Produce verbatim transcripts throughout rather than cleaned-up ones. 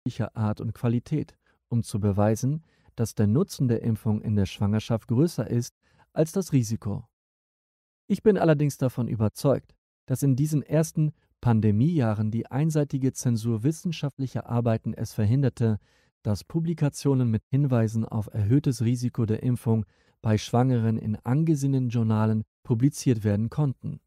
unterschiedlicher Art und Qualität, um zu beweisen, dass der Nutzen der Impfung in der Schwangerschaft größer ist als das Risiko. Ich bin allerdings davon überzeugt, dass in diesen ersten Pandemiejahren die einseitige Zensur wissenschaftlicher Arbeiten es verhinderte, dass Publikationen mit Hinweisen auf erhöhtes Risiko der Impfung bei Schwangeren in angesehenen Journalen publiziert werden konnten.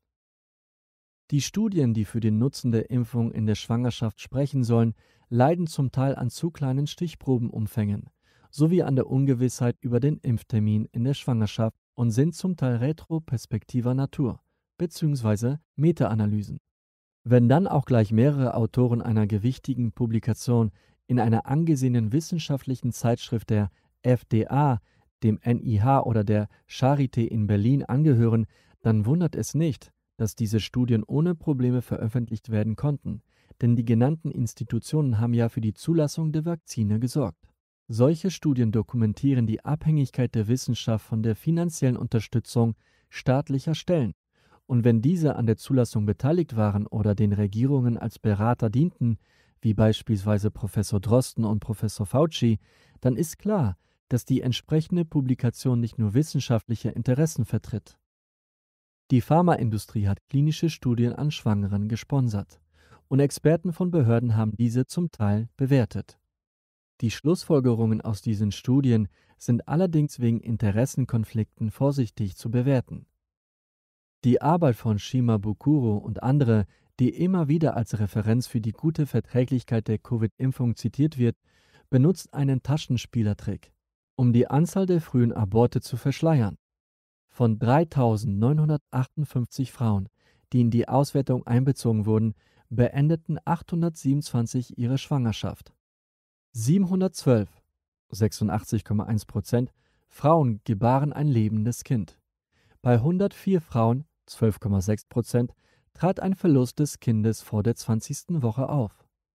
Die Studien, die für den Nutzen der Impfung in der Schwangerschaft sprechen sollen, leiden zum Teil an zu kleinen Stichprobenumfängen sowie an der Ungewissheit über den Impftermin in der Schwangerschaft und sind zum Teil retroperspektiver Natur bzw. Meta-Analysen. Wenn dann auch gleich mehrere Autoren einer gewichtigen Publikation in einer angesehenen wissenschaftlichen Zeitschrift der F D A, dem N I H oder der Charité in Berlin angehören, dann wundert es nicht, dass diese Studien ohne Probleme veröffentlicht werden konnten, denn die genannten Institutionen haben ja für die Zulassung der Vakzine gesorgt. Solche Studien dokumentieren die Abhängigkeit der Wissenschaft von der finanziellen Unterstützung staatlicher Stellen. Und wenn diese an der Zulassung beteiligt waren oder den Regierungen als Berater dienten, wie beispielsweise Professor Drosten und Professor Fauci, dann ist klar, dass die entsprechende Publikation nicht nur wissenschaftliche Interessen vertritt. Die Pharmaindustrie hat klinische Studien an Schwangeren gesponsert und Experten von Behörden haben diese zum Teil bewertet. Die Schlussfolgerungen aus diesen Studien sind allerdings wegen Interessenkonflikten vorsichtig zu bewerten. Die Arbeit von Shimabukuro und andere, die immer wieder als Referenz für die gute Verträglichkeit der Covid-Impfung zitiert wird, benutzt einen Taschenspielertrick, um die Anzahl der frühen Aborte zu verschleiern. Von dreitausendneunhundertachtundfünfzig Frauen, die in die Auswertung einbezogen wurden, beendeten achthundertsiebenundzwanzig ihre Schwangerschaft. siebenhundertzwölf, sechsundachtzig Komma eins Prozent, Frauen gebaren ein lebendes Kind. Bei hundertvier Frauen, zwölf Komma sechs Prozent, trat ein Verlust des Kindes vor der zwanzigsten Woche auf.